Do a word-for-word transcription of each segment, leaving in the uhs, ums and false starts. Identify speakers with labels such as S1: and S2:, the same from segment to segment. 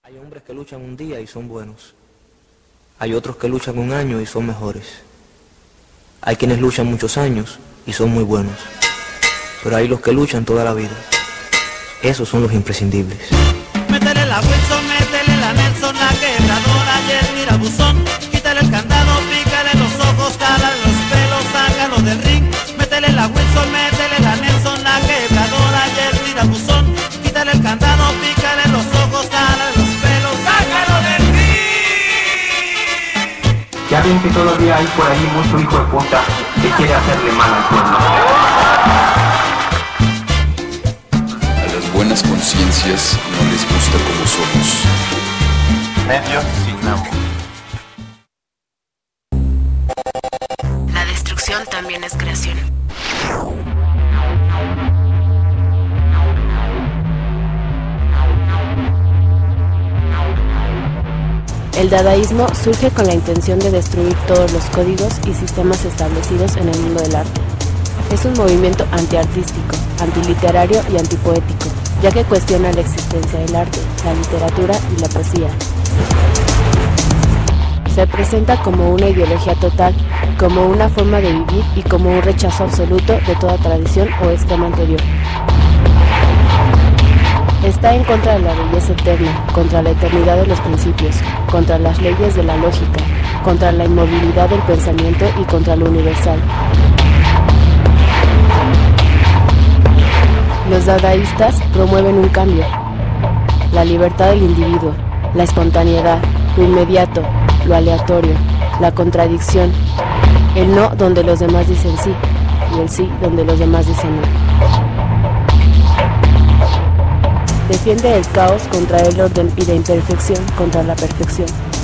S1: Hay hombres que luchan un día y son buenos. Hay otros que luchan un año y son mejores. Hay quienes luchan muchos años y son muy buenos. Pero hay los que luchan toda la vida. Esos son los imprescindibles.
S2: Métele la Wilson, métele la Nelson, la quebradora y el tirabuzón. Quítale el candado, pícale los ojos, cálale los pelos, sácalo del ring. Métele la Wilson, métele la Nelson, la quebradora y el tirabuzón. Quítale el candado, pícale los ojos, cálale los pelos, sácalo del ring.
S3: Ya ven que todavía hay por ahí mucho hijo de puta que quiere hacerle mal al pueblo.
S4: Buenas conciencias no les gusta como somos.
S5: Medios sin amor.
S6: La destrucción también es creación. El dadaísmo surge con la intención de destruir todos los códigos y sistemas establecidos en el mundo del arte. Es un movimiento antiartístico, antiliterario y antipoético, ya que cuestiona la existencia del arte, la literatura y la poesía. Se presenta como una ideología total, como una forma de vivir y como un rechazo absoluto de toda tradición o esquema anterior. Está en contra de la belleza eterna, contra la eternidad de los principios, contra las leyes de la lógica, contra la inmovilidad del pensamiento y contra lo universal. Los dadaístas promueven un cambio, la libertad del individuo, la espontaneidad, lo inmediato, lo aleatorio, la contradicción, el no donde los demás dicen sí y el sí donde los demás dicen no. Defiende el caos contra el orden y la imperfección contra la perfección.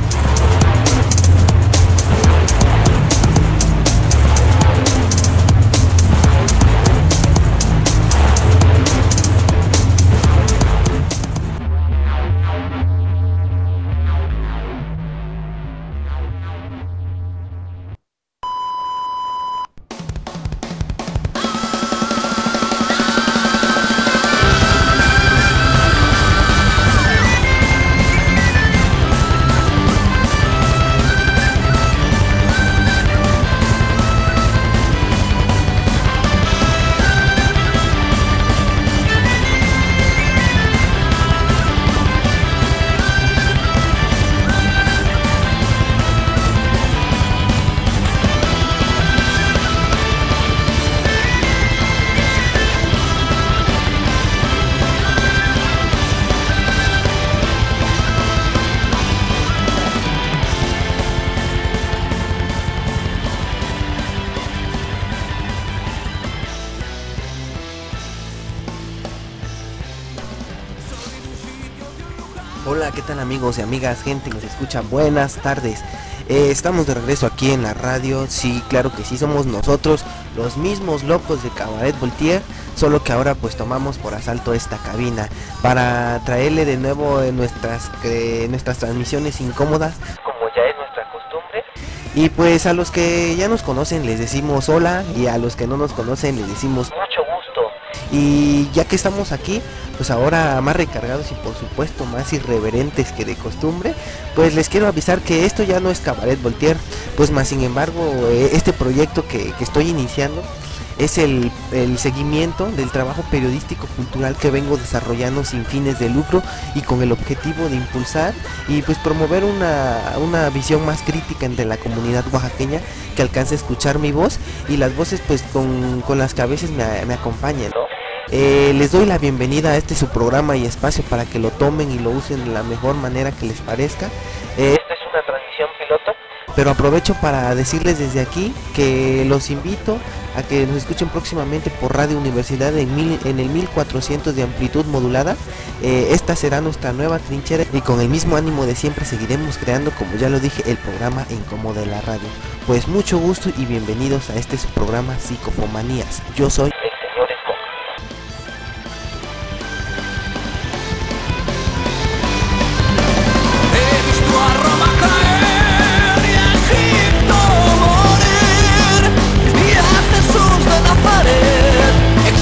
S7: Hola, ¿qué tal amigos y amigas, gente que nos escucha? Buenas tardes. Eh, estamos de regreso aquí en la radio. Sí, claro que sí, somos nosotros, los mismos locos de Cabaret Voltaire, solo que ahora pues tomamos por asalto esta cabina para traerle de nuevo en nuestras, eh, nuestras transmisiones incómodas, como ya es nuestra costumbre. Y pues a los que ya nos conocen les decimos hola, y a los que no nos conocen les decimos mucho gusto. Y ya que estamos aquí, pues ahora más recargados y por supuesto más irreverentes que de costumbre, pues les quiero avisar que esto ya no es Cabaret Voltaire, pues más sin embargo este proyecto que, que estoy iniciando es el, el seguimiento del trabajo periodístico cultural que vengo desarrollando sin fines de lucro y con el objetivo de impulsar y pues promover una, una visión más crítica entre la comunidad oaxaqueña que alcance a escuchar mi voz y las voces pues con, con las que a veces me, me acompañan, ¿no? Eh, les doy la bienvenida a este su programa y espacio para que lo tomen y lo usen de la mejor manera que les parezca. Eh, esta es una transmisión piloto, pero aprovecho para decirles desde aquí que los invito a que nos escuchen próximamente por Radio Universidad en, mil, en el mil cuatrocientos de amplitud modulada. Eh, esta será nuestra nueva trinchera y con el mismo ánimo de siempre seguiremos creando, como ya lo dije, el programa incómodo de la radio. Pues mucho gusto y bienvenidos a este su programa Psicofomanías. Yo soy el señor Spock.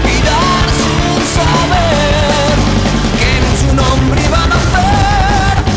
S2: Expirar sin saber que en su nombre iban a hacer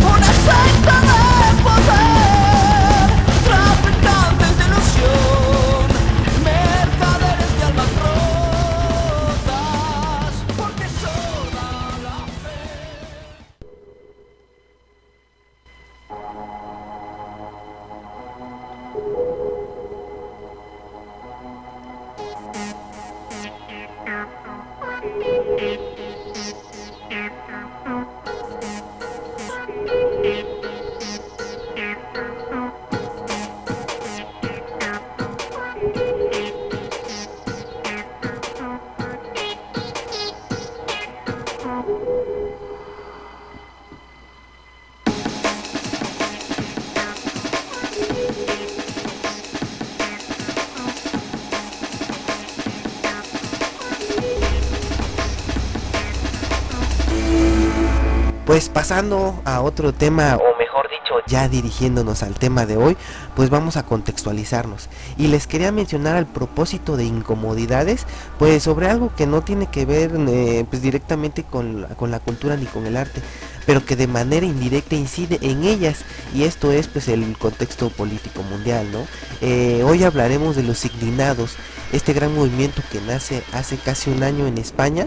S7: Pues pasando a otro tema, o mejor dicho, ya dirigiéndonos al tema de hoy, pues vamos a contextualizarnos. Y les quería mencionar al propósito de incomodidades, pues sobre algo que no tiene que ver eh, pues directamente con la, con la cultura ni con el arte, pero que de manera indirecta incide en ellas, y esto es pues el contexto político mundial, ¿no? Eh, hoy hablaremos de los indignados, este gran movimiento que nace hace casi un año en España,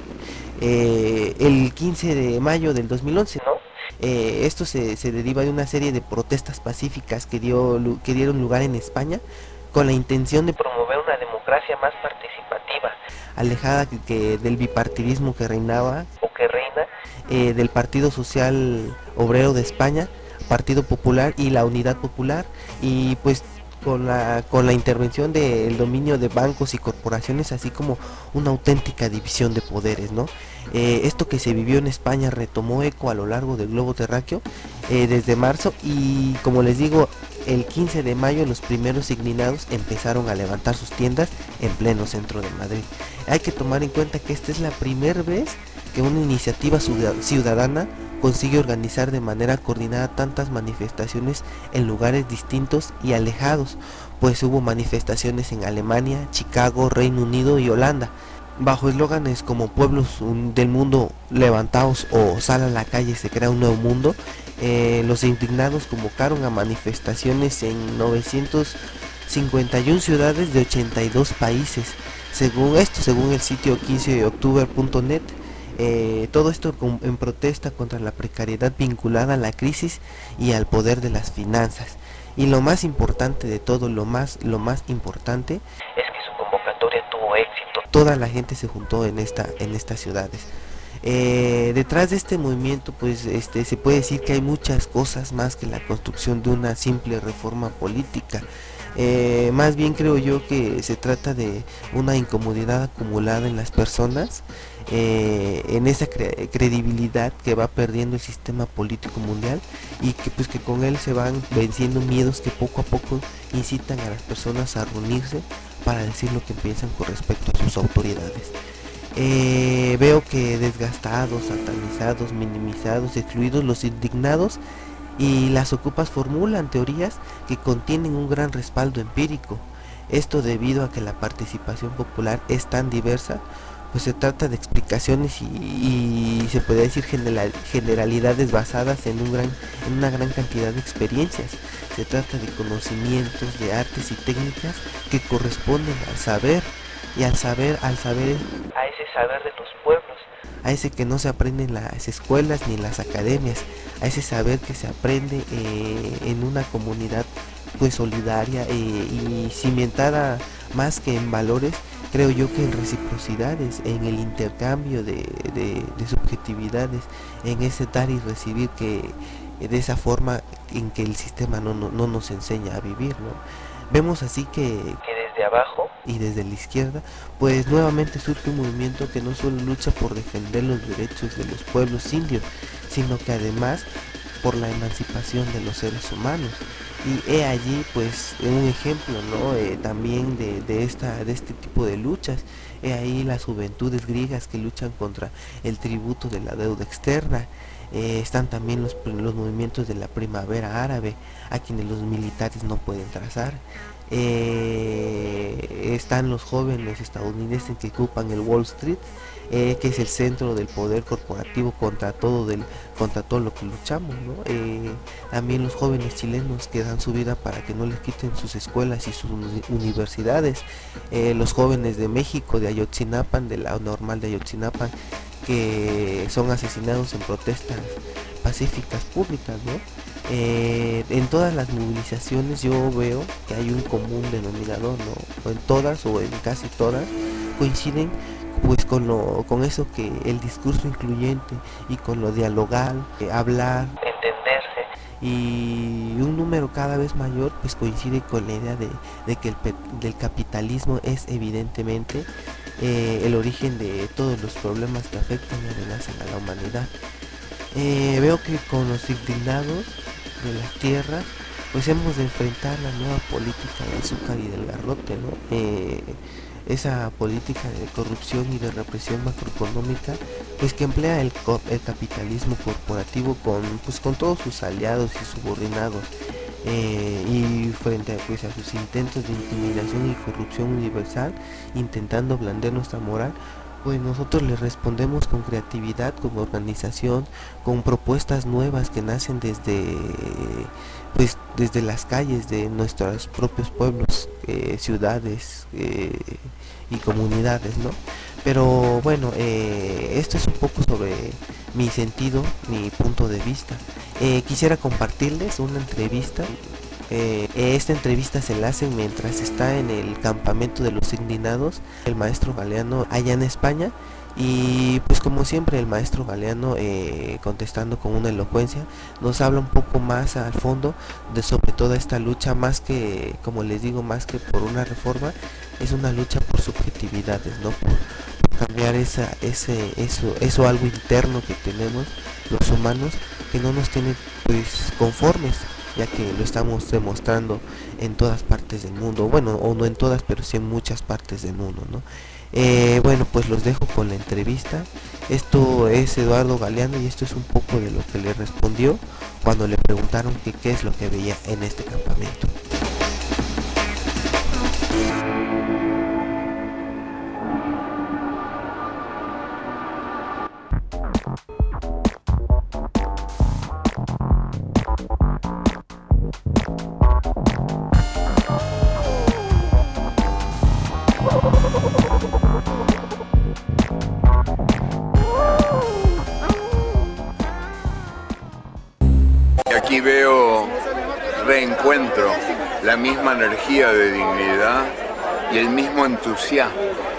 S7: eh, el quince de mayo del dos mil once, ¿no? Eh, esto se, se deriva de una serie de protestas pacíficas que, dio, que dieron lugar en España con la intención de promover una democracia más participativa, alejada que, que del bipartidismo que reinaba o que reina, eh, del Partido Social Obrero de España, Partido Popular y la Unidad Popular, y pues con la, con la intervención del dominio de bancos y corporaciones, así como una auténtica división de poderes, ¿no? Eh, esto que se vivió en España retomó eco a lo largo del globo terráqueo eh, desde marzo, y como les digo, el quince de mayo los primeros indignados empezaron a levantar sus tiendas en pleno centro de Madrid. Hay que tomar en cuenta que esta es la primera vez que una iniciativa ciudadana consigue organizar de manera coordinada tantas manifestaciones en lugares distintos y alejados, pues hubo manifestaciones en Alemania, Chicago, Reino Unido y Holanda, bajo eslóganes como pueblos del mundo levantaos o sal a la calle, se crea un nuevo mundo. Eh, los indignados convocaron a manifestaciones en novecientas cincuenta y una ciudades de ochenta y dos países, según esto, según el sitio quince de octubre punto net. Eh, todo esto con, en protesta contra la precariedad vinculada a la crisis y al poder de las finanzas. Y lo más importante de todo, lo más, lo más importante es que su convocatoria tuvo éxito. Toda la gente se juntó en esta, en estas ciudades. Eh, detrás de este movimiento, pues, este, se puede decir que hay muchas cosas más que la construcción de una simple reforma política. Eh, más bien creo yo que se trata de una incomodidad acumulada en las personas, eh, en esa cre credibilidad que va perdiendo el sistema político mundial, y que pues que con él se van venciendo miedos que poco a poco incitan a las personas a reunirse para decir lo que piensan con respecto a sus autoridades. Eh, veo que desgastados, satanizados, minimizados, excluidos los indignados y las ocupas formulan teorías que contienen un gran respaldo empírico. Esto debido a que la participación popular es tan diversa, pues se trata de explicaciones y, y se puede decir general, generalidades basadas en, un gran, en una gran cantidad de experiencias. Se trata de conocimientos, de artes y técnicas que corresponden al saber, y al saber, al saber, a ese saber de los pueblos, a ese que no se aprende en las escuelas ni en las academias, a ese saber que se aprende eh, en una comunidad pues solidaria eh, y cimentada más que en valores, creo yo que en reciprocidades, en el intercambio de, de, de subjetividades, en ese dar y recibir, que de esa forma en que el sistema no, no, no nos enseña a vivir, ¿no? Vemos así que, que desde abajo y desde la izquierda, pues nuevamente surge un movimiento que no solo lucha por defender los derechos de los pueblos indios, sino que además por la emancipación de los seres humanos. Y he allí pues un ejemplo, ¿no? Eh, también de, de, esta, de este tipo de luchas. He ahí las juventudes griegas que luchan contra el tributo de la deuda externa. Eh, están también los, los movimientos de la primavera árabe, a quienes los militares no pueden trazar. Eh, están los jóvenes estadounidenses que ocupan el Wall Street, eh, que es el centro del poder corporativo contra todo del contra todo lo que luchamos, ¿no? Eh, también los jóvenes chilenos que dan su vida para que no les quiten sus escuelas y sus universidades. Eh, los jóvenes de México, de Ayotzinapa, de la normal de Ayotzinapa, que son asesinados en protestas pacíficas públicas, ¿no? Eh, en todas las movilizaciones yo veo que hay un común denominador, ¿no? O en todas o en casi todas coinciden pues con lo con eso, que el discurso incluyente y con lo dialogal, eh, hablar, entenderse, y un número cada vez mayor pues coincide con la idea de, de que el del capitalismo es evidentemente eh, el origen de todos los problemas que afectan y amenazan a la humanidad. Eh, veo que con los indignados de las tierras pues hemos de enfrentar la nueva política del azúcar y del garrote, ¿no? Eh, esa política de corrupción y de represión macroeconómica, pues que emplea el, el capitalismo corporativo con, pues, con todos sus aliados y subordinados, eh, y frente a, pues, a sus intentos de intimidación y corrupción universal, intentando blandir nuestra moral, pues nosotros le respondemos con creatividad, con organización, con propuestas nuevas que nacen desde, pues, desde las calles de nuestros propios pueblos, eh, ciudades eh, y comunidades, ¿no? Pero bueno, eh, esto es un poco sobre mi sentido, mi punto de vista. Eh, quisiera compartirles una entrevista. Eh, esta entrevista se la hacen mientras está en el campamento de los indignados el maestro Galeano allá en España, y pues como siempre el maestro Galeano, eh, contestando con una elocuencia, nos habla un poco más al fondo de sobre toda esta lucha, más que, como les digo, más que por una reforma, es una lucha por subjetividades, ¿no? Por, por cambiar esa, ese, eso, eso algo interno que tenemos los humanos, que no nos tiene pues conformes, ya que lo estamos demostrando en todas partes del mundo, bueno, o no en todas, pero sí en muchas partes del mundo, ¿no? Eh, bueno, pues los dejo con la entrevista. Esto es Eduardo Galeano y esto es un poco de lo que le respondió cuando le preguntaron que qué es lo que veía en este campamento.
S8: Aquí veo reencuentro, la misma energía de dignidad y el mismo entusiasmo.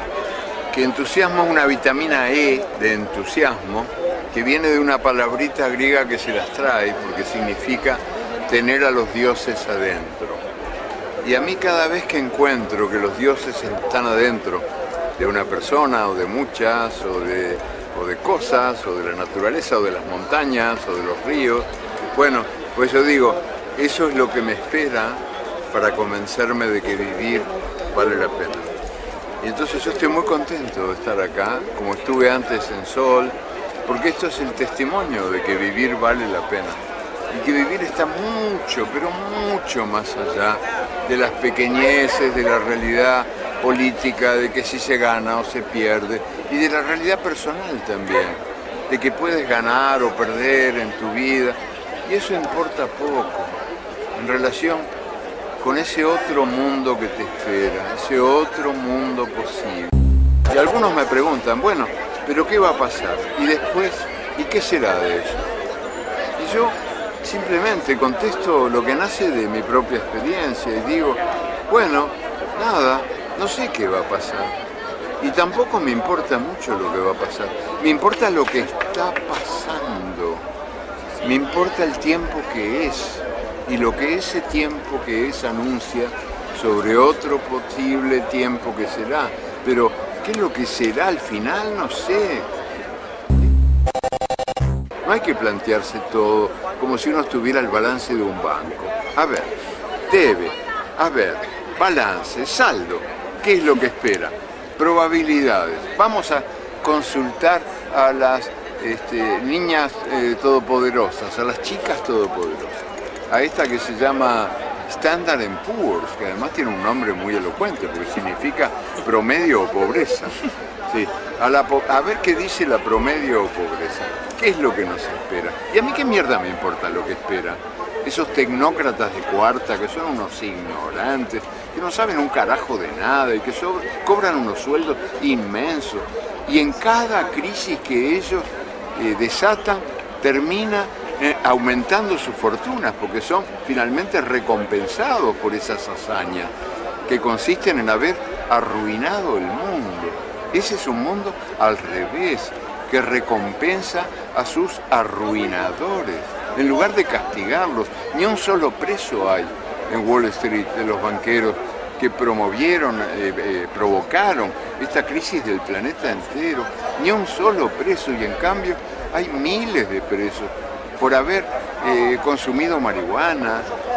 S8: Que entusiasmo es una vitamina E de entusiasmo que viene de una palabrita griega que se las trae porque significa tener a los dioses adentro. Y a mí cada vez que encuentro que los dioses están adentro de una persona o de muchas o de, o de cosas o de la naturaleza o de las montañas o de los ríos, bueno, pues yo digo, eso es lo que me espera para convencerme de que vivir vale la pena. Y entonces yo estoy muy contento de estar acá, como estuve antes en Sol, porque esto es el testimonio de que vivir vale la pena. Y que vivir está mucho, pero mucho más allá de las pequeñeces, de la realidad política, de que si se gana o se pierde, y de la realidad personal también, de que puedes ganar o perder en tu vida. Y eso importa poco en relación con ese otro mundo que te espera, ese otro mundo posible. Y algunos me preguntan, bueno, ¿pero qué va a pasar? Y después, ¿y qué será de eso? Y yo simplemente contesto lo que nace de mi propia experiencia y digo, bueno, nada, no sé qué va a pasar. Y tampoco me importa mucho lo que va a pasar, me importa lo que está pasando. Me importa el tiempo que es y lo que ese tiempo que es anuncia sobre otro posible tiempo que será. Pero, ¿qué es lo que será al final? No sé. No hay que plantearse todo como si uno estuviera al balance de un banco. A ver, debe, a ver, balance, saldo. ¿Qué es lo que espera? Probabilidades. Vamos a consultar a las Este, niñas eh, todopoderosas, a las chicas todopoderosas, a esta que se llama Standard and Poor's, que además tiene un nombre muy elocuente porque significa promedio o pobreza. Sí, a, la po a ver qué dice la promedio o pobreza, qué es lo que nos espera. Y a mí qué mierda me importa lo que espera. Esos tecnócratas de cuarta que son unos ignorantes, que no saben un carajo de nada y que cobran unos sueldos inmensos. Y en cada crisis que ellos eh, desatan, termina eh, aumentando sus fortunas, porque son finalmente recompensados por esas hazañas, que consisten en haber arruinado el mundo. Ese es un mundo al revés, que recompensa a sus arruinadores. En lugar de castigarlos, ni un solo preso hay en Wall Street de los banqueros que promovieron, eh, eh, provocaron esta crisis del planeta entero, ni un solo preso, y en cambio hay miles de presos por haber eh, consumido marihuana,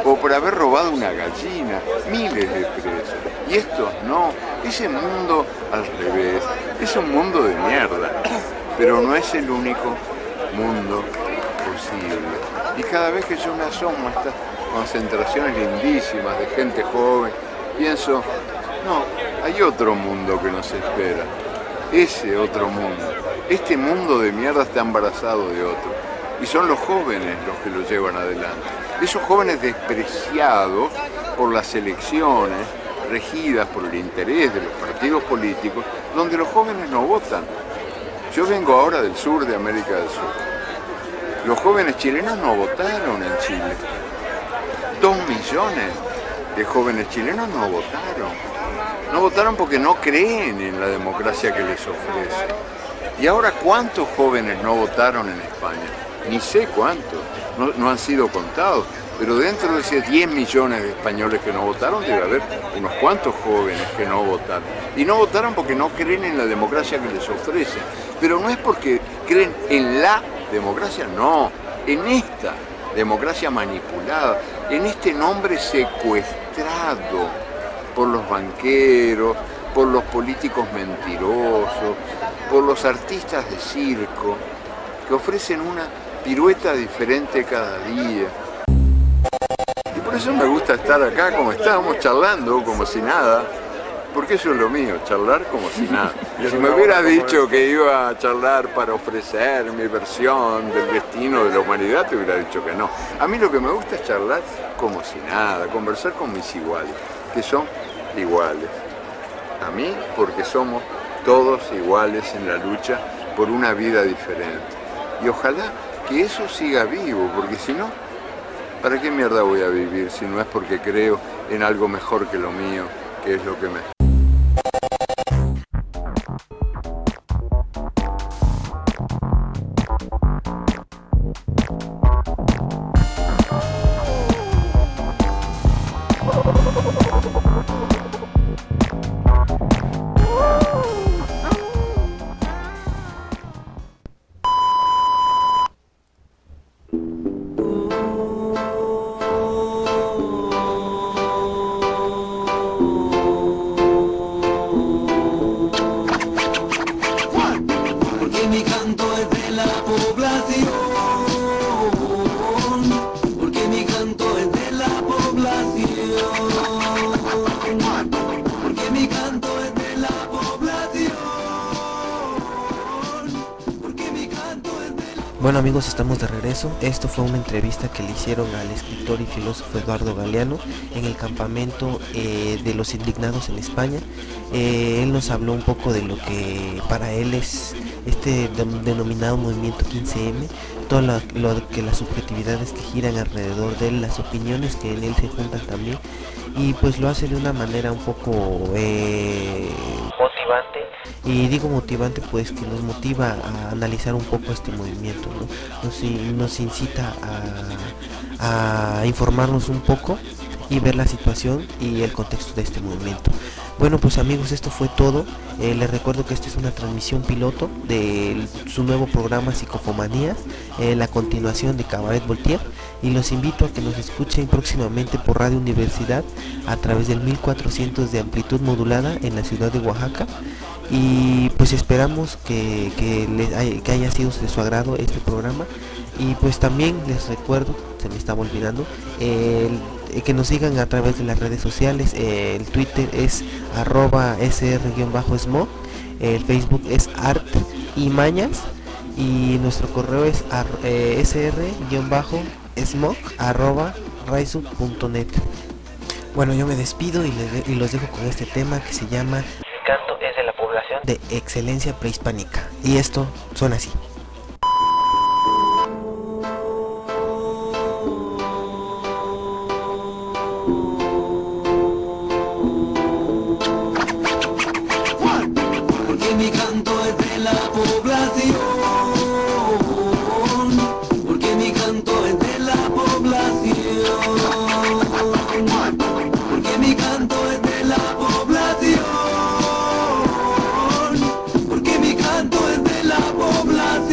S8: o por haber robado una gallina, miles de presos. Y estos no, ese mundo al revés, es un mundo de mierda, pero no es el único mundo posible. Y cada vez que yo me asomo a estas concentraciones lindísimas de gente joven, pienso, no, hay otro mundo que nos espera, ese otro mundo. Este mundo de mierda está embarazado de otro, y son los jóvenes los que lo llevan adelante. Esos jóvenes despreciados por las elecciones, regidas por el interés de los partidos políticos, donde los jóvenes no votan. Yo vengo ahora del sur de América del Sur. Los jóvenes chilenos no votaron en Chile. Dos millones de jóvenes chilenos no votaron. No votaron porque no creen en la democracia que les ofrece. Y ahora, ¿cuántos jóvenes no votaron en España? Ni sé cuántos, no, no han sido contados. Pero dentro de esos diez millones de españoles que no votaron, debe haber unos cuantos jóvenes que no votaron. Y no votaron porque no creen en la democracia que les ofrece. Pero no es porque creen en la democracia, no, en esta democracia manipulada, en este nombre secuestrado por los banqueros, por los políticos mentirosos, por los artistas de circo, que ofrecen una pirueta diferente cada día. Y por eso me gusta estar acá como estábamos charlando, como si nada, porque eso es lo mío, charlar como si nada. Si me hubiera dicho que iba a charlar para ofrecer mi versión del destino de la humanidad, te hubiera dicho que no. A mí lo que me gusta es charlar como si nada, conversar con mis iguales, que son iguales. A mí, porque somos todos iguales en la lucha por una vida diferente. Y ojalá que eso siga vivo, porque si no, ¿para qué mierda voy a vivir si no es porque creo en algo mejor que lo mío, que es lo que me...
S7: Bueno amigos, estamos de regreso. Esto fue una entrevista que le hicieron al escritor y filósofo Eduardo Galeano en el campamento eh, de los indignados en España. Eh, él nos habló un poco de lo que para él es este de, denominado movimiento quince eme, todo lo, lo que las subjetividades que giran alrededor de él, las opiniones que en él se juntan también, y pues lo hace de una manera un poco eh, motivante. Y digo motivante pues que nos motiva a analizar un poco este movimiento, ¿no? Nos, nos incita a, a informarnos un poco y ver la situación y el contexto de este movimiento. Bueno pues amigos, esto fue todo. Eh, les recuerdo que esta es una transmisión piloto de su nuevo programa Psicofomanías, eh, la continuación de Cabaret Voltaire, y los invito a que nos escuchen próximamente por Radio Universidad a través del mil cuatrocientos de amplitud modulada en la ciudad de Oaxaca. Y pues esperamos que, que, les haya, que haya sido de su agrado este programa. Y pues también les recuerdo, se me estaba olvidando, el, el que nos sigan a través de las redes sociales. Eh, el Twitter es arroba sr-smog, el Facebook es art y mañas, y nuestro correo es eh, sr-smog arroba raizu punto net. Bueno, yo me despido y, les, y los dejo con este tema que se llama Mi canto es de la población de excelencia prehispánica, y esto suena así.
S2: Porque mi canto es de la población, porque mi canto es de la población, porque mi canto es de la población, porque mi canto es de la población.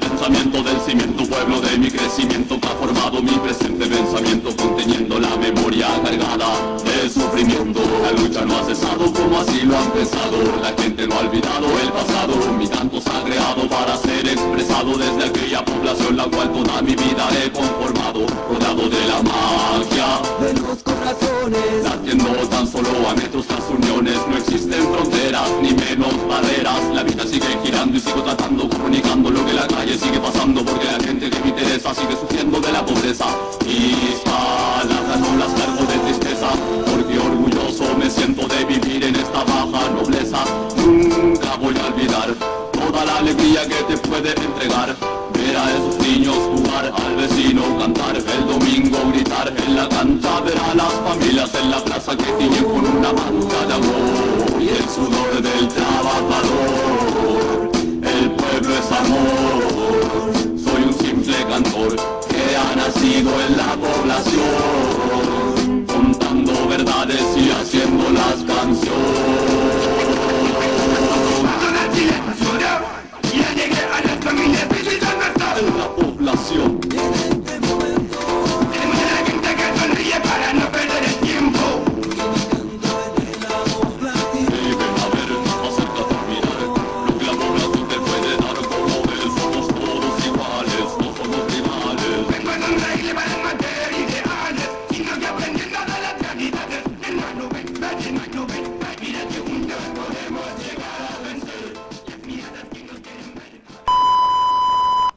S9: pensamiento del cimiento, pueblo de mi crecimiento que ha formado mi presente pensamiento, conteniendo la memoria cargada de sufrimiento. La lucha no ha cesado como así lo ha empezado, la gente no ha olvidado el pasado, mi canto se ha creado para ser expresado desde aquella población la cual toda mi vida he conformado, rodeado de la magia de los corazones, latiendo tan solo a metros las uniones, no existen fronteras ni menos barreras, la vida sigue girando y sigo tratando, comunicando lo que la calle sigue pasando, porque la gente que me interesa sigue sufriendo de la pobreza. Mis palabras no las cargo de tristeza, porque orgulloso me siento de vivir en esta baja nobleza. Nunca voy a olvidar toda la alegría que te puede entregar, ver a esos niños jugar, al vecino cantar, el domingo gritar en la cancha, ver a las familias en la plaza que tiñen con una mancha de amor y el sudor del trabajador. El pueblo es amor.